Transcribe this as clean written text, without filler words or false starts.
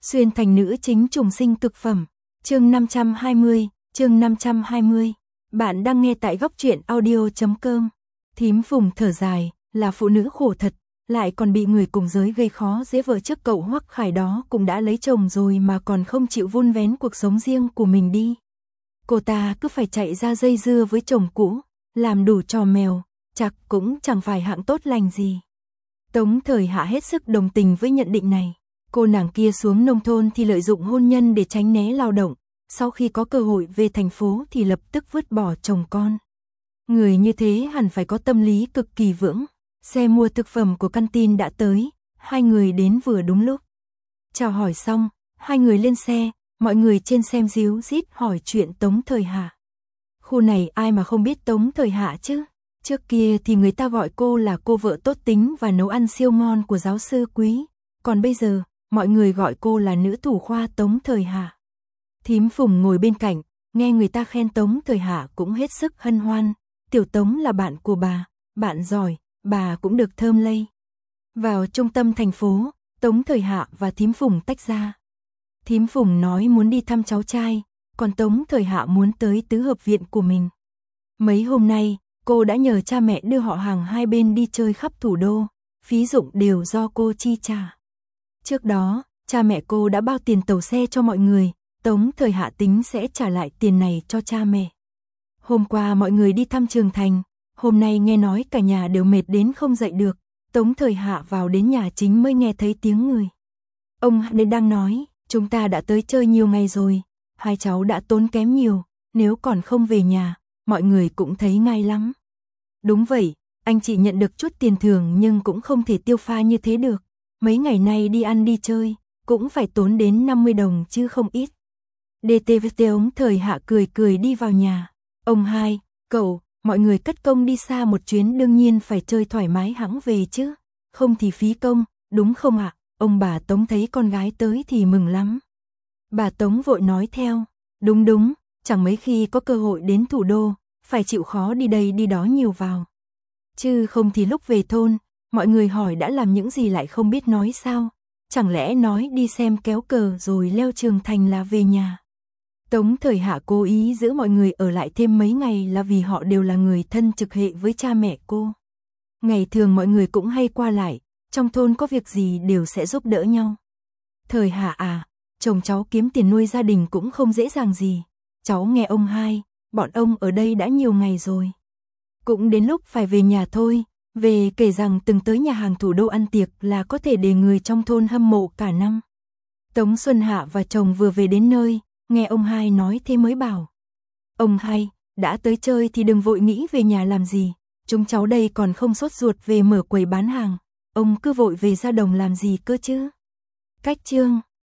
Xuyên thành nữ chính trùng sinh cực phẩm. Chương 520. Bạn đang nghe tại góc truyện audio.com. Thím Phùng thở dài, là phụ nữ khổ thật, lại còn bị người cùng giới gây khó dễ. Vợ trước cậu Hoắc Khải đó cũng đã lấy chồng rồi mà còn không chịu vun vén cuộc sống riêng của mình đi. Cô ta cứ phải chạy ra dây dưa với chồng cũ, làm đủ trò mèo, chắc cũng chẳng phải hạng tốt lành gì. Tống Thời Hạ hết sức đồng tình với nhận định này. Cô nàng kia xuống nông thôn thì lợi dụng hôn nhân để tránh né lao động, sau khi có cơ hội về thành phố thì lập tức vứt bỏ chồng con. Người như thế hẳn phải có tâm lý cực kỳ vững. Xe mua thực phẩm của căn tin đã tới, hai người đến vừa đúng lúc. Chào hỏi xong, hai người lên xe, mọi người trên xe díu dít hỏi chuyện Tống Thời Hạ. Khu này ai mà không biết Tống Thời Hạ chứ? Trước kia thì người ta gọi cô là cô vợ tốt tính và nấu ăn siêu ngon của giáo sư Quý, còn bây giờ, mọi người gọi cô là nữ thủ khoa Tống Thời Hạ. Thím Phùng ngồi bên cạnh, nghe người ta khen Tống Thời Hạ cũng hết sức hân hoan. Tiểu Tống là bạn của bà, bạn giỏi, bà cũng được thơm lây. Vào trung tâm thành phố, Tống Thời Hạ và thím Phùng tách ra. Thím Phùng nói muốn đi thăm cháu trai, còn Tống Thời Hạ muốn tới tứ hợp viện của mình. Mấy hôm nay, cô đã nhờ cha mẹ đưa họ hàng hai bên đi chơi khắp thủ đô, phí dụng đều do cô chi trả. Trước đó, cha mẹ cô đã bao tiền tàu xe cho mọi người, Tống Thời Hạ tính sẽ trả lại tiền này cho cha mẹ. Hôm qua mọi người đi thăm Trường Thành, hôm nay nghe nói cả nhà đều mệt đến không dậy được, Tống Thời Hạ vào đến nhà chính mới nghe thấy tiếng người. Ông Hạ đang nói, chúng ta đã tới chơi nhiều ngày rồi, hai cháu đã tốn kém nhiều, nếu còn không về nhà, mọi người cũng thấy ngay lắm. Đúng vậy, anh chị nhận được chút tiền thưởng nhưng cũng không thể tiêu pha như thế được. Mấy ngày nay đi ăn đi chơi, cũng phải tốn đến 50 đồng chứ không ít. DTVT Tống Thời Hạ cười đi vào nhà. Ông hai, cậu, mọi người cất công đi xa một chuyến đương nhiên phải chơi thoải mái hẵng về chứ. Không thì phí công, đúng không ạ? Ông bà Tống thấy con gái tới thì mừng lắm. Bà Tống vội nói theo, đúng, chẳng mấy khi có cơ hội đến thủ đô, phải chịu khó đi đây đi đó nhiều vào. Chứ không thì lúc về thôn, mọi người hỏi đã làm những gì lại không biết nói sao, chẳng lẽ nói đi xem kéo cờ rồi leo Trường Thành là về nhà. Tống Thời Hạ cố ý giữ mọi người ở lại thêm mấy ngày là vì họ đều là người thân trực hệ với cha mẹ cô. Ngày thường mọi người cũng hay qua lại, trong thôn có việc gì đều sẽ giúp đỡ nhau. Thời Hạ à, chồng cháu kiếm tiền nuôi gia đình cũng không dễ dàng gì. Cháu nghe ông hai, bọn ông ở đây đã nhiều ngày rồi. Cũng đến lúc phải về nhà thôi, về kể rằng từng tới nhà hàng thủ đô ăn tiệc là có thể để người trong thôn hâm mộ cả năm. Tống Xuân Hạ và chồng vừa về đến nơi, nghe ông hai nói thế mới bảo. Ông hai, đã tới chơi thì đừng vội nghĩ về nhà làm gì, chúng cháu đây còn không sốt ruột về mở quầy bán hàng, ông cứ vội về ra đồng làm gì cơ chứ. Cách chương